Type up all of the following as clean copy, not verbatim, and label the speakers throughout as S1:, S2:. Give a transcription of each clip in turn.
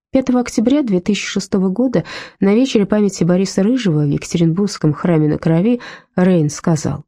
S1: 5 октября 2006 года на вечере памяти Бориса Рыжего в Екатеринбургском храме на Крови Рейн сказал: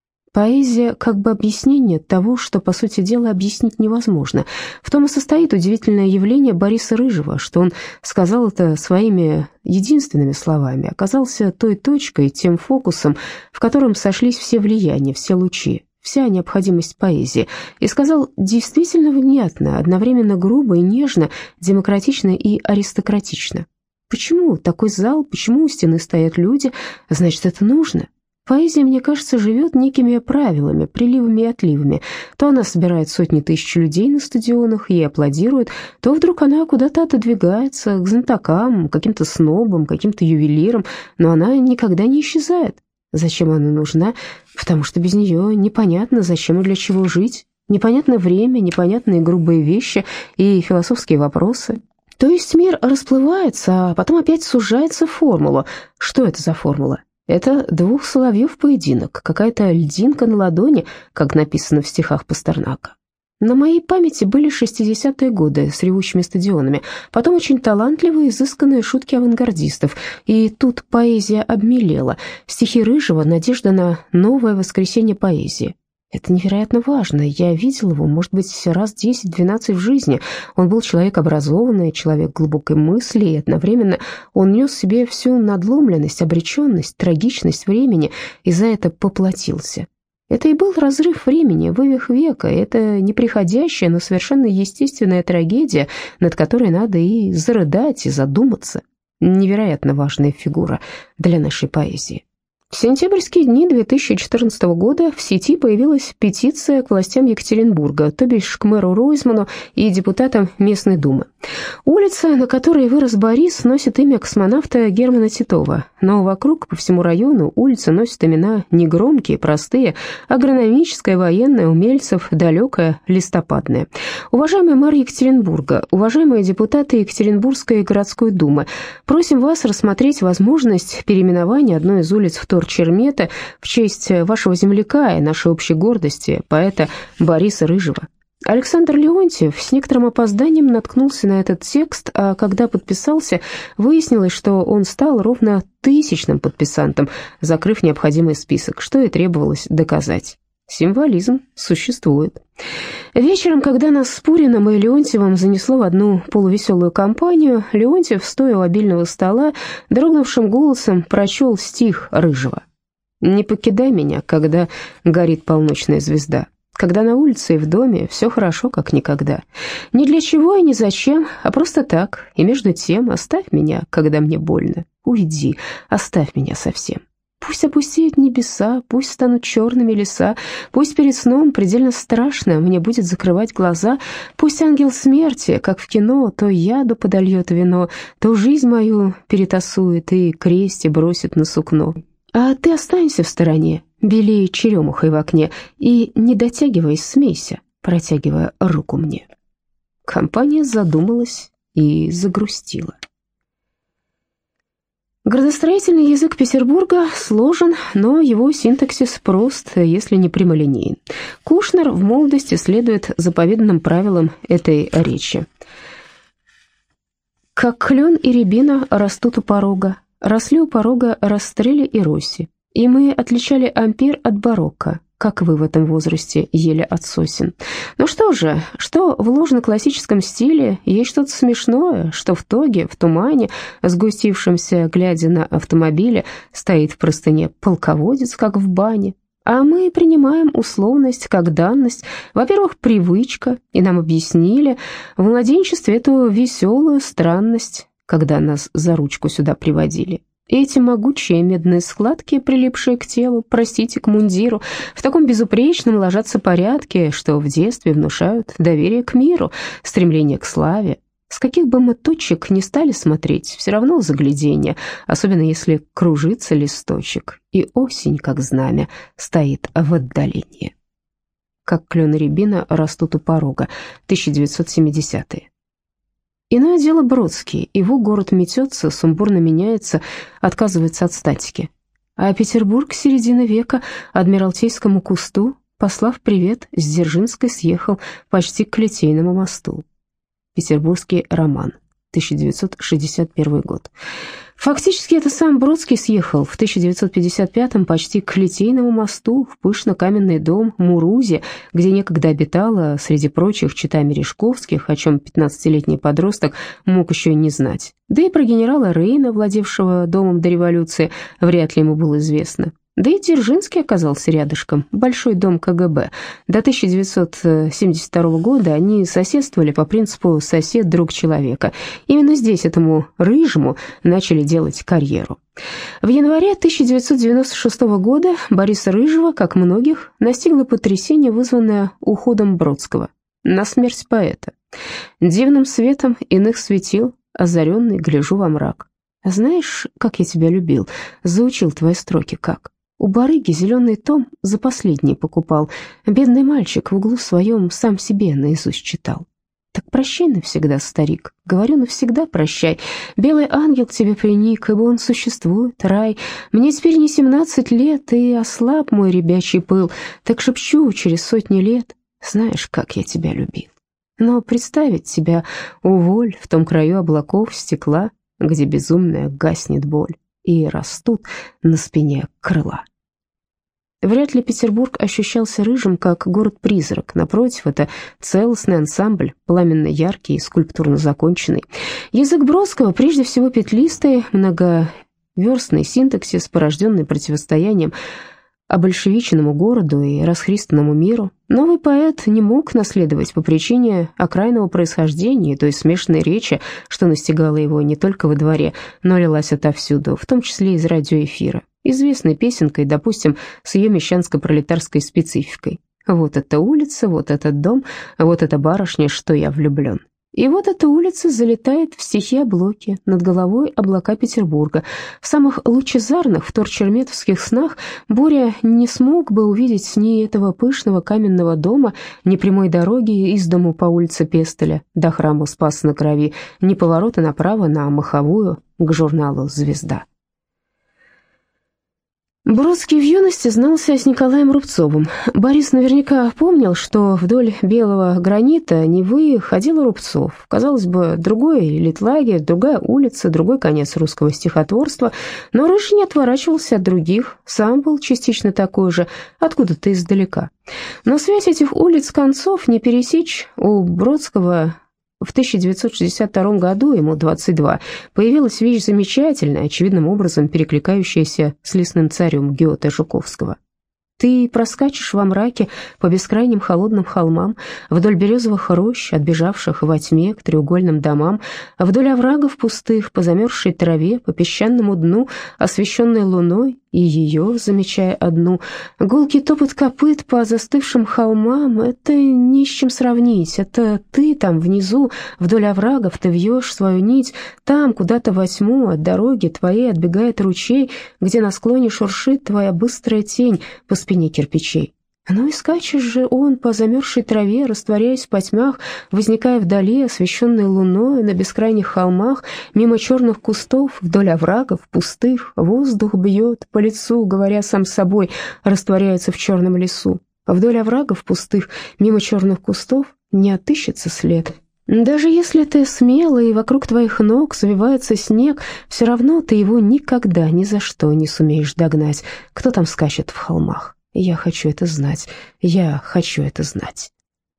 S1: «Поэзия как бы объяснение того, что, по сути дела, объяснить невозможно. В том и состоит удивительное явление Бориса Рыжего, что он сказал это своими единственными словами, оказался той точкой, тем фокусом, в котором сошлись все влияния, все лучи, вся необходимость поэзии, и сказал действительно внятно, одновременно грубо и нежно, демократично и аристократично. Почему такой зал, почему у стены стоят люди, значит, это нужно». Поэзия, мне кажется, живет некими правилами, приливами и отливами. То она собирает сотни тысяч людей на стадионах, ей аплодируют, то вдруг она куда-то отодвигается к знатокам, каким-то снобам, каким-то ювелирам, но она никогда не исчезает. Зачем она нужна? Потому что без нее непонятно, зачем и для чего жить. Непонятно время, непонятные грубые вещи и философские вопросы. То есть мир расплывается, а потом опять сужается в формулу. Что это за формула? Это двух соловьев поединок, какая-то льдинка на ладони, как написано в стихах Пастернака. На моей памяти были 60-е годы с ревущими стадионами, потом очень талантливые, изысканные шутки авангардистов, и тут поэзия обмелела, стихи Рыжего — надежда на новое воскресенье поэзии. Это невероятно важно. Я видел его, может быть, раз 10-12 в жизни. Он был человек образованный, человек глубокой мысли, и одновременно он нес в себе всю надломленность, обреченность, трагичность времени, и за это поплатился. Это и был разрыв времени, вывих века, это неприходящая, но совершенно естественная трагедия, над которой надо и зарыдать, и задуматься. Невероятно важная фигура для нашей поэзии. В сентябрьские дни 2014 года в сети появилась петиция к властям Екатеринбурга, то бишь к мэру Ройзману и депутатам местной думы. Улица, на которой вырос Борис, носит имя космонавта Германа Титова, но вокруг, по всему району, улицы носят имена негромкие, простые: агрономическая, военная, умельцев, далекая, листопадная. Уважаемый мэр Екатеринбурга, уважаемые депутаты Екатеринбургской городской думы, просим вас рассмотреть возможность переименования одной из улиц Вторчермета в честь вашего земляка и нашей общей гордости, поэта Бориса Рыжего. Александр Леонтьев с некоторым опозданием наткнулся на этот текст, а когда подписался, выяснилось, что он стал ровно 1000-м подписантом, закрыв необходимый список, что и требовалось доказать. Символизм существует. Вечером, когда нас с Пуриным и Леонтьевым занесло в одну полувеселую компанию, Леонтьев, стоя у обильного стола, дрогнувшим голосом прочел стих Рыжего: «Не покидай меня, когда горит полночная звезда, когда на улице и в доме все хорошо, как никогда. Ни для чего и ни зачем, а просто так, и между тем оставь меня, когда мне больно. Уйди, оставь меня совсем. Пусть опустеют небеса, пусть станут черными леса, пусть перед сном предельно страшно мне будет закрывать глаза, пусть ангел смерти, как в кино, то яду подольет вино, то жизнь мою перетасует и крести бросит на сукно. А ты останься в стороне, белее черемухой в окне, и, не дотягиваясь, смейся, протягивая руку мне». Компания задумалась и загрустила. Градостроительный язык Петербурга сложен, но его синтаксис прост, если не прямолинеен. Кушнер в молодости следует заповеданным правилам этой речи. «Как клен и рябина растут у порога, росли у порога растрели и роси, и мы отличали ампир от барокко, как вы в этом возрасте ели от сосен. Ну что же, что в ложно-классическом стиле есть что-то смешное, что в тоге, в тумане, сгустившемся, глядя на автомобиле, стоит в простыне полководец, как в бане. А мы принимаем условность как данность, во-первых, привычка, и нам объяснили в младенчестве эту веселую странность, когда нас за ручку сюда приводили. Эти могучие медные складки, прилипшие к телу, простите, к мундиру, в таком безупречном ложатся порядке, что в детстве внушают доверие к миру, стремление к славе. С каких бы мы точек ни стали смотреть, все равно загляденье, особенно если кружится листочек, и осень, как знамя, стоит в отдалении. Как клен и рябина растут у порога, 1970-е. Иное дело Бродский, его город метется, сумбурно меняется, отказывается от статики. А Петербург середины века Адмиралтейскому кусту, послав привет, с Дзержинской съехал почти к Литейному мосту. Петербургский роман, 1961 год. Фактически это сам Бродский съехал в 1955-м почти к Литейному мосту, в пышно-каменный дом Мурузи, где некогда обитала, среди прочих, чета Мережковских, о чем 15-летний подросток мог еще и не знать. Да и про генерала Рейна, владевшего домом до революции, вряд ли ему было известно. Да и Дзержинский оказался рядышком, большой дом КГБ. До 1972 года они соседствовали по принципу «сосед – друг человека». Именно здесь этому Рыжему начали делать карьеру. В январе 1996 года Бориса Рыжего, как многих, настигло потрясение, вызванное уходом Бродского. На смерть поэта. Дивным светом иных светил, озаренный, гляжу во мрак. Знаешь, как я тебя любил, заучил твои строки как. У барыги зеленый том за последний покупал. Бедный мальчик в углу своем сам себе наизусть читал. Так прощай навсегда, старик, говорю навсегда прощай. Белый ангел к тебе приник, ибо он существует, рай. Мне теперь не 17 лет, и ослаб мой ребячий пыл. Так шепчу через сотни лет, знаешь, как я тебя любил. Но представить тебя, уволь, в том краю облаков стекла, где безумная гаснет боль, и растут на спине крыла. Вряд ли Петербург ощущался Рыжим как город-призрак. Напротив, это целостный ансамбль, пламенно яркий и скульптурно законченный. Язык Бродского прежде всего петлистый, многоверстный синтаксис, порожденный противостоянием обольшевиченному городу и расхристанному миру. Новый поэт не мог наследовать по причине окраинного происхождения, той смешанной речи, что настигала его не только во дворе, но лилась отовсюду, в том числе из радиоэфира, известной песенкой, допустим, с ее мещанско-пролетарской спецификой. «Вот эта улица, вот этот дом, вот эта барышня, что я влюблен». И вот эта улица залетает в стихи-облоки, над головой облака Петербурга. В самых лучезарных вторчерметовских снах Боря не смог бы увидеть ни этого пышного каменного дома, ни прямой дороги из дому по улице Пестеля до храма Спаса на Крови, ни поворота направо на Маховую к журналу «Звезда». Бродский в юности знался с Николаем Рубцовым. Борис наверняка помнил, что вдоль белого гранита Невы ходил Рубцов. Казалось бы, другой литлагерь, другая улица, другой конец русского стихотворства, но Рыжий не отворачивался от других, сам был частично такой же, откуда-то издалека. Но связь этих улиц концов не пересечь. У Бродского в 1962 году, ему 22, появилась вещь замечательная, очевидным образом перекликающаяся с «Лесным царем» Гёте Жуковского. Ты проскачешь во мраке по бескрайним холодным холмам, вдоль березовых рощ, отбежавших во тьме к треугольным домам, вдоль оврагов пустых, по замерзшей траве, по песчаному дну, освещенной луной, и ее, замечая одну, гулкий топот копыт по застывшим холмам — это не с чем сравнить, это ты там внизу, вдоль оврагов, ты вьешь свою нить, там, куда-то во тьму, от дороги твоей отбегает ручей, где на склоне шуршит твоя быстрая тень по спине кирпичей. Ну и скачешь же он по замерзшей траве, растворяясь в потьмах, возникая вдали, освещенной луной, на бескрайних холмах, мимо черных кустов, вдоль оврагов, пустых, воздух бьет по лицу, говоря сам с собой, растворяется в черном лесу. Вдоль оврагов пустых, мимо черных кустов, не отыщется след. Даже если ты смелый, и вокруг твоих ног завивается снег, все равно ты его никогда ни за что не сумеешь догнать, кто там скачет в холмах. Я хочу это знать, я хочу это знать.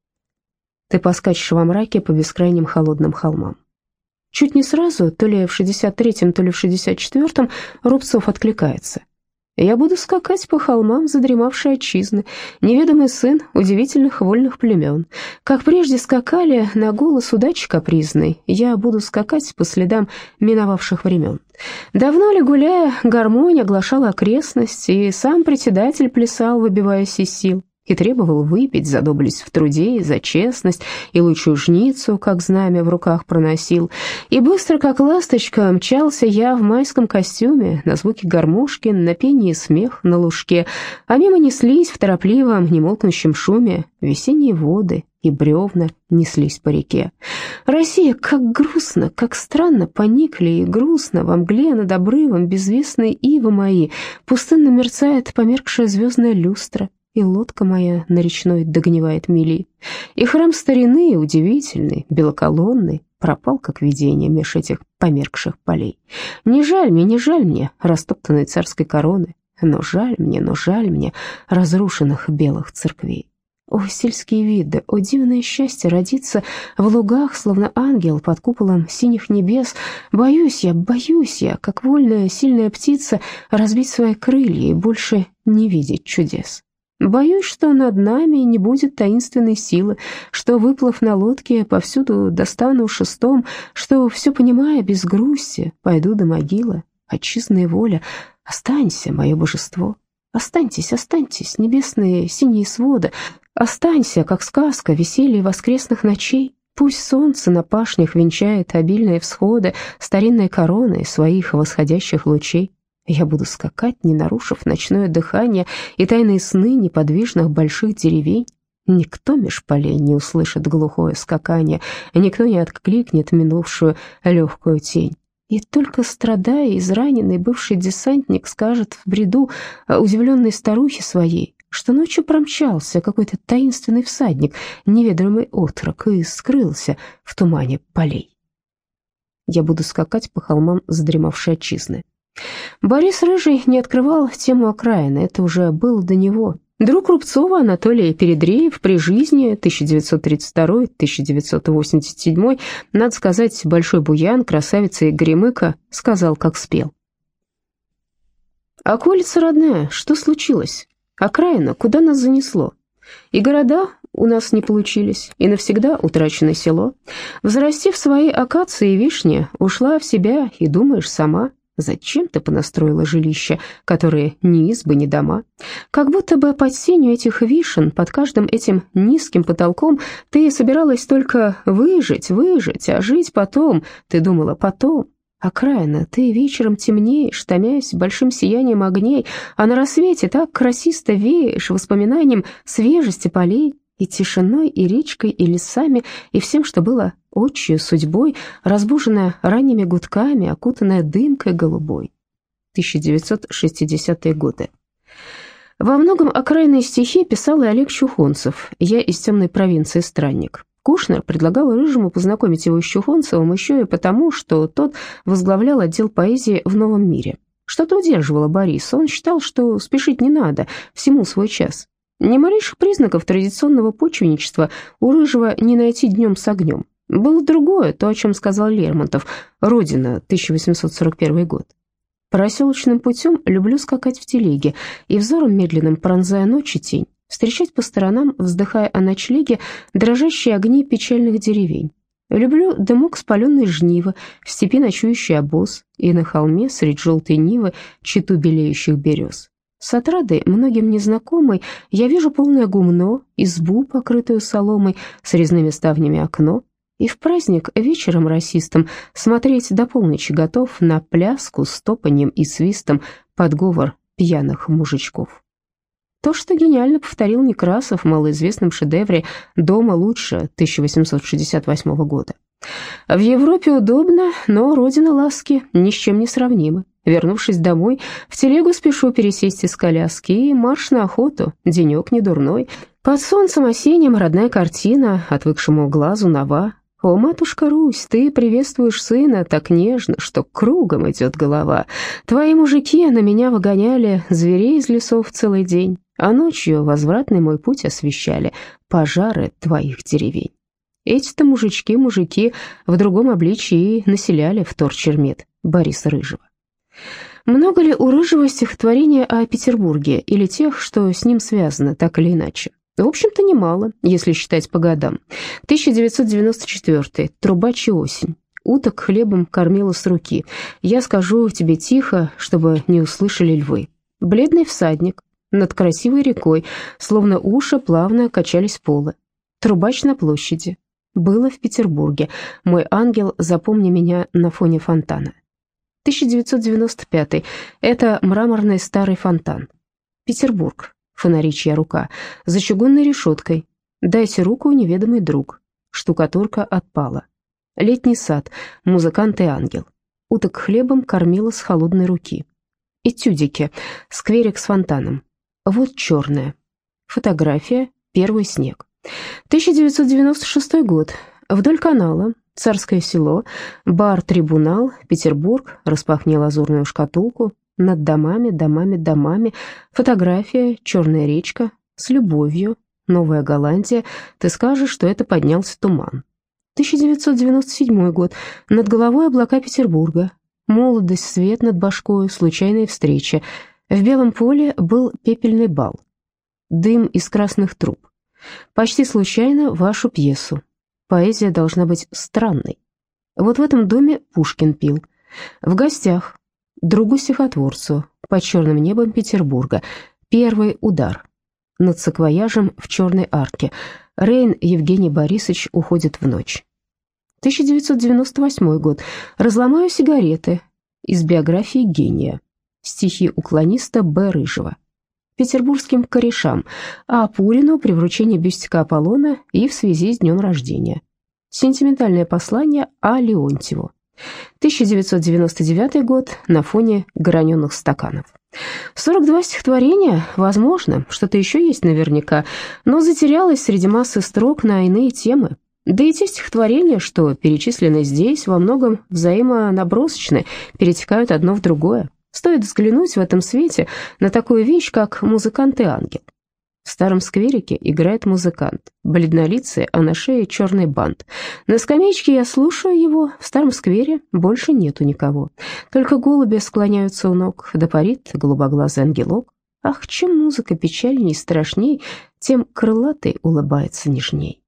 S1: Ты поскачешь во мраке по бескрайним холодным холмам. Чуть не сразу, то ли в 63-м, то ли в 64-м, Рубцов откликается. Я буду скакать по холмам задремавшей отчизны, неведомый сын удивительных вольных племен. Как прежде скакали на голос удачи капризной, я буду скакать по следам миновавших времен. Давно ли, гуляя, гармонь оглашала окрестность, и сам председатель плясал, выбиваясь из сил, и требовал выпить за доблесть в труде и за честность, и лучшую жницу, как знамя, в руках проносил. И быстро, как ласточка, мчался я в майском костюме на звуки гармошки, на пение и смех на лужке, а мимо неслись в торопливом, немолкнущем шуме весенние воды, и бревна неслись по реке. Россия, как грустно, как странно поникли и грустно во мгле над обрывом безвестной ивы мои, пустынно мерцает померкшая звездная люстра, и лодка моя на речной догнивает мели. И храм старины удивительный, белоколонный, пропал, как видение, меж этих померкших полей. Не жаль мне растоптанной царской короны, но жаль мне разрушенных белых церквей. О, сельские виды, о, дивное счастье родиться в лугах, словно ангел под куполом синих небес. Боюсь я, как вольная сильная птица, разбить свои крылья и больше не видеть чудес. Боюсь, что над нами не будет таинственной силы, что, выплыв на лодке, повсюду достану шестом, что, все понимая без грусти, пойду до могилы. Отчизная воля, останься, мое божество. Останьтесь, небесные синие своды, останься, как сказка, веселье воскресных ночей. Пусть солнце на пашнях венчает обильные всходы старинной короной своих восходящих лучей. Я буду скакать, не нарушив ночное дыхание и тайные сны неподвижных больших деревень. Никто меж полей не услышит глухое скакание, никто не откликнет минувшую легкую тень. И только страдая, израненный бывший десантник скажет в бреду удивленной старухе своей, что ночью промчался какой-то таинственный всадник, неведомый отрок, и скрылся в тумане полей. Я буду скакать по холмам задремавшей отчизны. Борис Рыжий не открывал тему окраины, это уже было до него. Друг Рубцова Анатолий Передреев при жизни 1932-1987, надо сказать, большой буян, красавица и горемыка, сказал, как спел. «Околица родная, что случилось? Окраина, куда нас занесло? И города у нас не получились, и навсегда утрачено село. Взрастив свои акации и вишни, ушла в себя и думаешь сама». Зачем ты понастроила жилища, которые ни избы, ни дома? Как будто бы под сенью этих вишен, под каждым этим низким потолком ты собиралась только выжить, а жить потом, ты думала потом. Окраина, ты вечером темнеешь, томясь большим сиянием огней, а на рассвете так красисто веешь воспоминанием свежести полей, и тишиной, и речкой, и лесами, и всем, что было отчью судьбой, разбуженная ранними гудками, окутанная дымкой голубой. 1960-е годы. Во многом окраинные стихи писал и Олег Чухонцев, «Я из темной провинции странник». Кушнер предлагал Рыжему познакомить его с Чухонцевым еще и потому, что тот возглавлял отдел поэзии в «Новом мире». Что-то удерживало Бориса, он считал, что спешить не надо, всему свой час. Ни малейших признаков традиционного почвенничества у Рыжего не найти днем с огнем. Было другое, то, о чем сказал Лермонтов, «Родина», 1841 год. «Проселочным путем люблю скакать в телеге, и взором медленным, пронзая ночь и тень, встречать по сторонам, вздыхая о ночлеге, дрожащие огни печальных деревень. Люблю дымок спаленной жнивы, в степи ночующий обоз, и на холме средь желтой нивы чету белеющих берез. С отрадой, многим незнакомой, я вижу полное гумно, избу, покрытую соломой, с резными ставнями окно, и в праздник вечером расистом смотреть до полночи готов на пляску с топаньем и свистом под говор пьяных мужичков». То, что гениально повторил Некрасов в малоизвестном шедевре «Дома лучше» 1868 года. В Европе удобно, но родина ласки ни с чем не сравнима. Вернувшись домой, в телегу спешу пересесть из коляски, и марш на охоту, денек не дурной. Под солнцем осенним родная картина, отвыкшему глазу нова. О, матушка Русь, ты приветствуешь сына так нежно, что кругом идет голова. Твои мужики на меня выгоняли зверей из лесов целый день, а ночью возвратный мой путь освещали пожары твоих деревень. Эти-то мужички в другом обличии населяли вторчермет Бориса Рыжего. Много ли у Рыжего стихотворения о Петербурге или тех, что с ним связано, так или иначе? В общем-то, немало, если считать по годам. 1994. «Трубач и осень». Уток хлебом кормила с руки. Я скажу тебе тихо, чтобы не услышали львы. Бледный всадник. Над красивой рекой, словно уши, плавно качались полы. Трубач на площади. Было в Петербурге. Мой ангел, запомни меня на фоне фонтана. 1995. Это мраморный старый фонтан. Петербург. Фонари чья рука. За чугунной решеткой. Дайте руку, неведомый друг. Штукатурка отпала. Летний сад. Музыкант и ангел. Уток хлебом кормила с холодной руки. Этюдики. Скверик с фонтаном. Вот черная. Фотография. Первый снег. 1996 год. Вдоль канала. Царское село, бар-трибунал, Петербург, распахни лазурную шкатулку, над домами, домами, домами, фотография, черная речка, с любовью, Новая Голландия, ты скажешь, что это поднялся туман. 1997 год, над головой облака Петербурга, молодость, свет над башкою, случайные встречи. В Белом поле был пепельный бал, дым из красных труб. Почти случайно вашу пьесу. Поэзия должна быть странной. Вот в этом доме Пушкин пил. В гостях, другу стихотворцу, под черным небом Петербурга. Первый удар. Над саквояжем в черной арке. Рейн Евгений Борисович уходит в ночь. 1998 год. Разломаю сигареты. Из биографии гения. Стихи уклониста Б. Рыжего. Петербургским корешам, а Пурину при вручении бюстика Аполлона и в связи с днем рождения. Сентиментальное послание А. Леонтьеву. 1999 год, на фоне граненых стаканов. 42 стихотворения, возможно, что-то еще есть наверняка, но затерялось среди массы строк на иные темы. Да и те стихотворения, что перечислены здесь, во многом взаимонабросочны, перетекают одно в другое. Стоит взглянуть в этом свете на такую вещь, как «Музыкант и ангел». В старом скверике играет музыкант, бледнолицый, а на шее черный бант. На скамеечке я слушаю его, в старом сквере больше нету никого. Только голуби склоняются у ног, да парит голубоглазый ангелок. Ах, чем музыка печальней и страшней, тем крылатый улыбается нежней.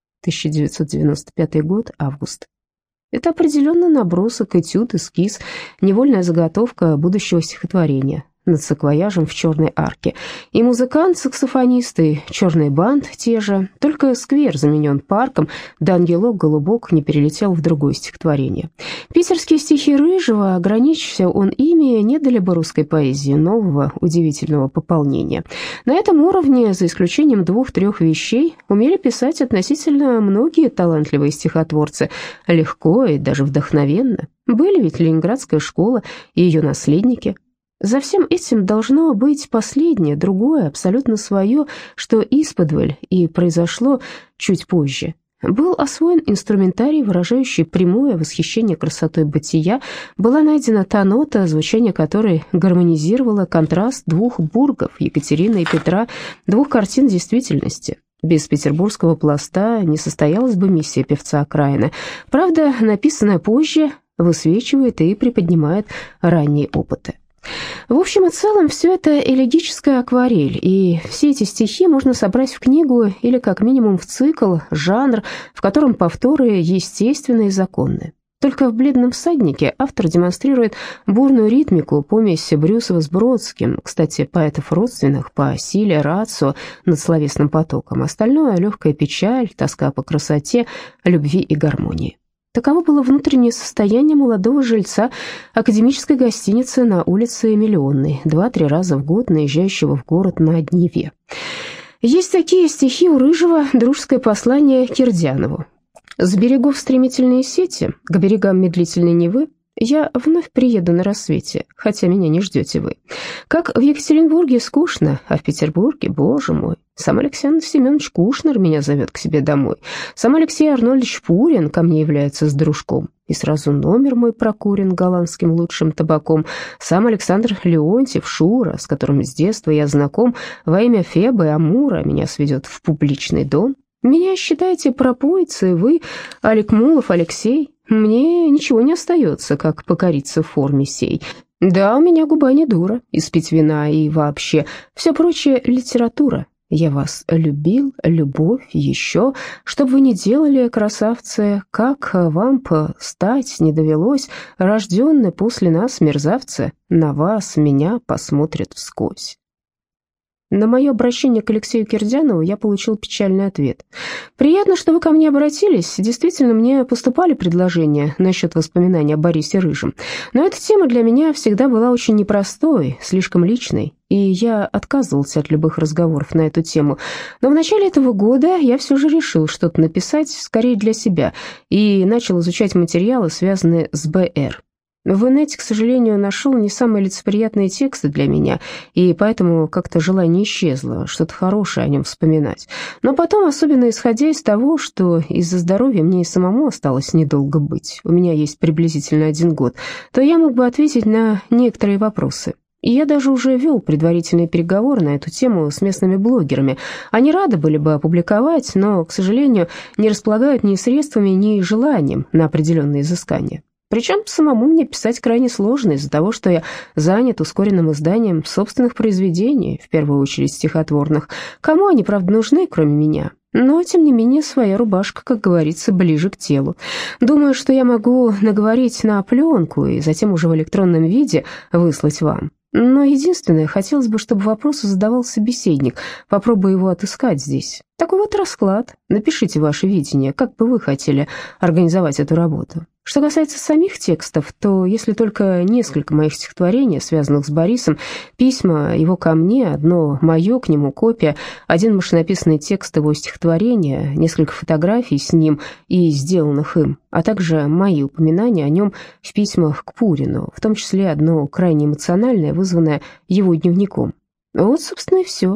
S1: 1995 год, август. Это определенно набросок, этюд, эскиз, невольная заготовка будущего стихотворения над саквояжем в черной арке. И музыкант, саксофонист, и черный бант те же, только сквер заменен парком, да ангелок-голубок не перелетел в другое стихотворение. Питерские стихи Рыжего, ограничься он ими, не дали бы русской поэзии нового удивительного пополнения. На этом уровне, за исключением 2-3 вещей, умели писать относительно многие талантливые стихотворцы, легко и даже вдохновенно. Были ведь Ленинградская школа и ее наследники. За всем этим должно быть последнее, другое, абсолютно свое, что исподволь и произошло чуть позже. Был освоен инструментарий, выражающий прямое восхищение красотой бытия, была найдена та нота, звучание которой гармонизировало контраст 2 бургов, Екатерины и Петра, 2 картин действительности. Без петербургского пласта не состоялась бы миссия певца окраины. Правда, написанное позже высвечивает и приподнимает ранние опыты. В общем и целом, все это элегическая акварель, и все эти стихи можно собрать в книгу или как минимум в цикл, жанр, в котором повторы естественны и законны. Только в «Бледном всаднике» автор демонстрирует бурную ритмику, помесь Брюсова с Бродским, кстати, поэтов родственных по силе, рацио над словесным потоком. Остальное — легкая печаль, тоска по красоте, любви и гармонии. Таково было внутреннее состояние молодого жильца академической гостиницы на улице Миллионной, 2-3 раза в год наезжающего в город на Неве. Есть такие стихи у Рыжего, дружеское послание Кирдянову. «С берегов стремительные сети, к берегам медлительной Невы, я вновь приеду на рассвете, хотя меня не ждете вы. Как в Екатеринбурге скучно, а в Петербурге, боже мой, сам Александр Семенович Кушнер меня зовет к себе домой. Сам Алексей Арнольдович Пурин ко мне является с дружком, и сразу номер мой прокурен голландским лучшим табаком. Сам Александр Леонтьев, Шура, с которым с детства я знаком, во имя Фебы и Амура меня сведет в публичный дом. Меня считаете пропоицей вы, Алик Мулов, Алексей. Мне ничего не остается, как покориться в форме сей. Да, у меня губа не дура, испить вина и вообще все прочее литература. Я вас любил, любовь еще, что бы вы ни делали, красавцы, как вам стать не довелось, рожденные после нас мерзавцы, на вас, меня посмотрят вскось». На мое обращение к Алексею Кирдянову я получил печальный ответ. «Приятно, что вы ко мне обратились. Действительно, мне поступали предложения насчет воспоминаний о Борисе Рыжем. Но эта тема для меня всегда была очень непростой, слишком личной, и я отказывался от любых разговоров на эту тему. Но в начале этого года я все же решил что-то написать, скорее для себя, и начал изучать материалы, связанные с БР. В инете, к сожалению, нашел не самые лицеприятные тексты для меня, и поэтому как-то желание исчезло, что-то хорошее о нем вспоминать. Но потом, особенно исходя из того, что из-за здоровья мне и самому осталось недолго быть, у меня есть приблизительно 1 год, то я мог бы ответить на некоторые вопросы. И я даже уже вел предварительные переговоры на эту тему с местными блогерами. Они рады были бы опубликовать, но, к сожалению, не располагают ни средствами, ни желанием на определенные изыскания. Причем самому мне писать крайне сложно из-за того, что я занят ускоренным изданием собственных произведений, в первую очередь стихотворных. Кому они, правда, нужны, кроме меня? Но, тем не менее, своя рубашка, как говорится, ближе к телу. Думаю, что я могу наговорить на пленку и затем уже в электронном виде выслать вам. Но единственное, хотелось бы, чтобы вопросы задавал собеседник. Попробую его отыскать здесь. Такой вот расклад. Напишите ваше видение, как бы вы хотели организовать эту работу. Что касается самих текстов, то если только несколько моих стихотворений, связанных с Борисом, письма его ко мне, одно мое к нему копия, один машинописный текст его стихотворения, несколько фотографий с ним и сделанных им, а также мои упоминания о нем в письмах к Пурину, в том числе одно крайне эмоциональное, вызванное его дневником. Вот, собственно, и все.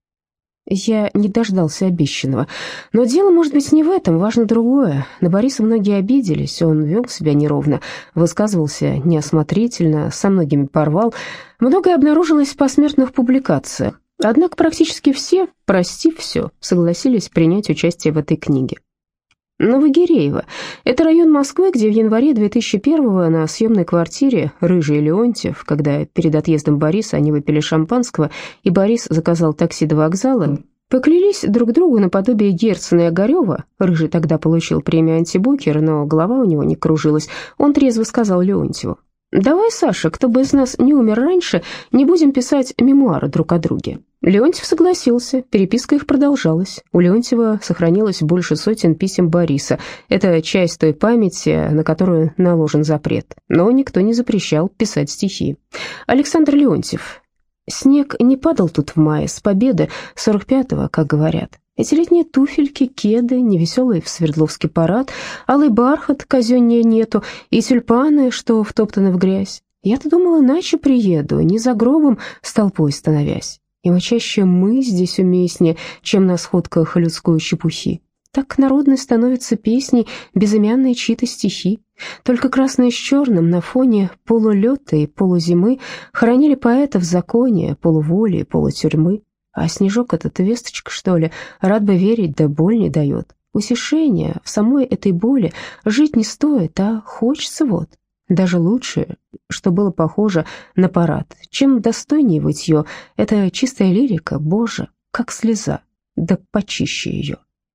S1: Я не дождался обещанного. Но дело, может быть, не в этом, важно другое. На Бориса многие обиделись, он вел себя неровно, высказывался неосмотрительно, со многими порвал. Многое обнаружилось в посмертных публикациях. Однако практически все, простив все, согласились принять участие в этой книге. Новогиреево. Это район Москвы, где в январе 2001-го на съемной квартире Рыжий и Леонтьев, когда перед отъездом Бориса они выпили шампанского, и Борис заказал такси до вокзала, поклялись друг другу наподобие Герцена и Огарева. Рыжий тогда получил премию «Антибукер», но голова у него не кружилась. Он трезво сказал Леонтьеву: «Давай, Саша, кто бы из нас не умер раньше, не будем писать мемуары друг о друге». Леонтьев согласился, переписка их продолжалась. У Леонтьева сохранилось больше сотен писем Бориса. Это часть той памяти, на которую наложен запрет. Но никто не запрещал писать стихи. Александр Леонтьев. «Снег не падал тут в мае, с победы 45-го, как говорят. Эти летние туфельки, кеды, невеселый в Свердловский парад, алый бархат, казеннее нету, и тюльпаны, что втоптаны в грязь. Я-то думала, иначе приеду, не за гробом с толпой становясь. И чаще мы здесь уместнее, чем на сходках людской чепухи. Так народной становятся песней безымянные чьи-то стихи. Только красное с черным на фоне полулета и полузимы хоронили поэта в законе, полуволи и полутюрьмы. А снежок этот весточка, что ли, рад бы верить, да боль не дает. Утешения в самой этой боли жить не стоит, а хочется вот. Даже лучше, что было похоже на парад. Чем достойнее вытье, это чистая лирика, боже, как слеза, да почище ее.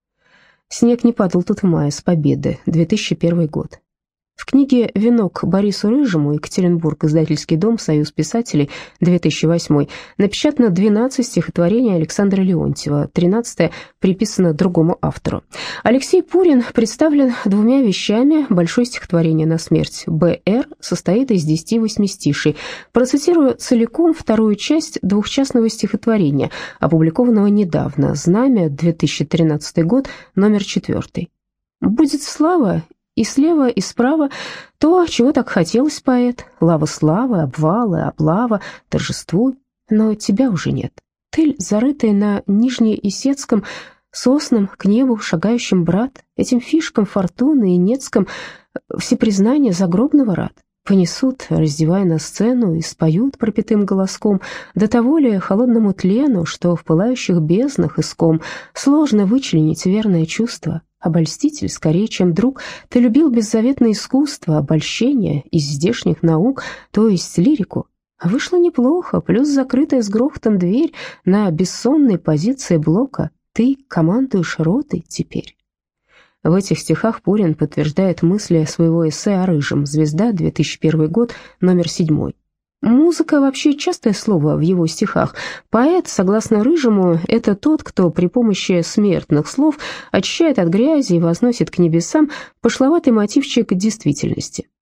S1: «Снег не падал тут в мае, с победы», 2001 год. В книге «Венок» Борису Рыжему, Екатеринбург, издательский дом «Союз писателей», 2008, напечатано 12 стихотворений Александра Леонтьева, 13 приписано другому автору. Алексей Пурин представлен 2 вещами. Большое стихотворение «На смерть» Б.Р. состоит из 10 восьмистишей. Процитирую целиком 2-ю часть двухчастного стихотворения, опубликованного недавно, «Знамя», 2013 год, номер 4. «Будет слава и слева, и справа то, чего так хотелось, поэт. Лава славы, обвалы, облава, торжествуй. Но тебя уже нет. Ты, зарытый на Нижнеисетском, соснам к небу шагающим брат, этим фишкам фортуны и нецком всепризнание загробного рад. Понесут, раздевая на сцену, и споют пропитым голоском, до того ли холодному тлену, что в пылающих безднах иском сложно вычленить верное чувство. Обольститель, скорее, чем друг, ты любил беззаветное искусство, обольщение из здешних наук, то есть лирику. Вышло неплохо, плюс закрытая с грохотом дверь на бессонной позиции блока. Ты командуешь ротой теперь». В этих стихах Пурин подтверждает мысли своего эссе о Рыжем, «Звезда», 2001 год, номер 7. Музыка вообще частое слово в его стихах. Поэт, согласно Рыжему, это тот, кто при помощи смертных слов очищает от грязи и возносит к небесам пошловатый мотивчик действительности.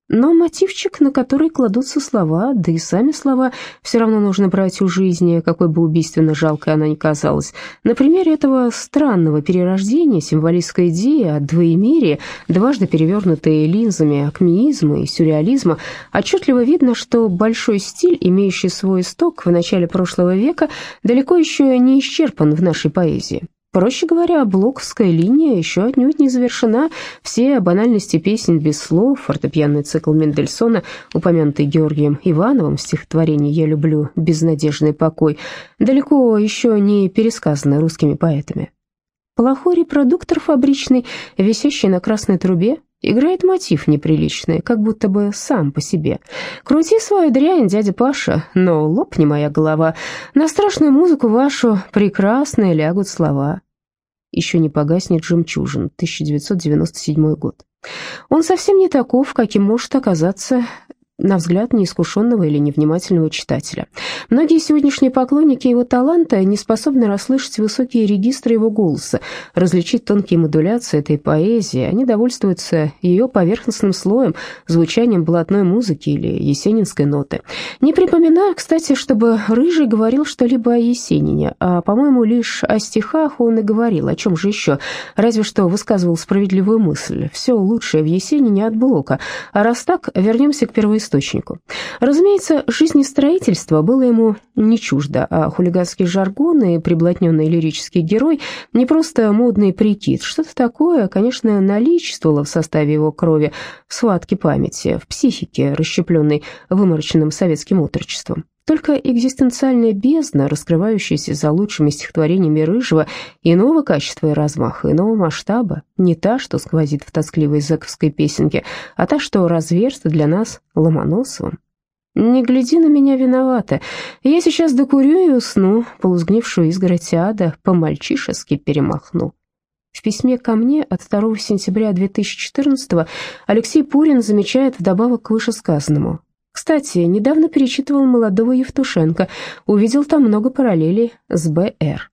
S1: Но мотивчик, на который кладутся слова, да и сами слова, все равно нужно брать у жизни, какой бы убийственно жалкой она ни казалась. На примере этого странного перерождения символистской идеи о двоемерии, дважды перевернутой линзами акмеизма и сюрреализма, отчетливо видно, что большой стиль, имеющий свой исток в начале прошлого века, далеко еще не исчерпан в нашей поэзии. Проще говоря, блоковская линия еще отнюдь не завершена. Все банальности песен без слов, фортепианный цикл Мендельсона, упомянутый Георгием Ивановым, стихотворение «Я люблю безнадежный покой», далеко еще не пересказаны русскими поэтами. Плохой репродуктор фабричный, висящий на красной трубе, играет мотив неприличный, как будто бы сам по себе. Крути свою дрянь, дядя Паша, но лопни моя голова. На страшную музыку вашу прекрасные лягут слова. Еще не погаснет жемчужин, 1997 год. Он совсем не таков, каким может оказаться на взгляд неискушенного или невнимательного читателя. Многие сегодняшние поклонники его таланта не способны расслышать высокие регистры его голоса, различить тонкие модуляции этой поэзии. Они довольствуются ее поверхностным слоем, звучанием блатной музыки или есенинской ноты. Не припоминаю, кстати, чтобы Рыжий говорил что-либо о Есенине, а, по-моему, лишь о стихах он и говорил, о чем же еще, разве что высказывал справедливую мысль. Все лучшее в Есенине от Блока, а раз так, вернемся к первоисточнику. Разумеется, жизнестроительство было ему не чуждо, а хулиганский жаргон и приблотненный лирический герой не просто модный прикид. Что-то такое, конечно, наличествовало в составе его крови, в схватке памяти, в психике, расщепленной вымороченным советским отрочеством. Только экзистенциальная бездна, раскрывающаяся за лучшими стихотворениями Рыжего, иного качества и размаха, иного масштаба, не та, что сквозит в тоскливой зэковской песенке, а та, что разверста для нас Ломоносовым. «Не гляди на меня виновата, я сейчас докурю и усну, полузгнившую изгородь ада по-мальчишески перемахну». В письме ко мне от 2 сентября 2014 Алексей Пурин замечает вдобавок к вышесказанному: «Кстати, недавно перечитывал молодого Евтушенко, увидел там много параллелей с Б.Р.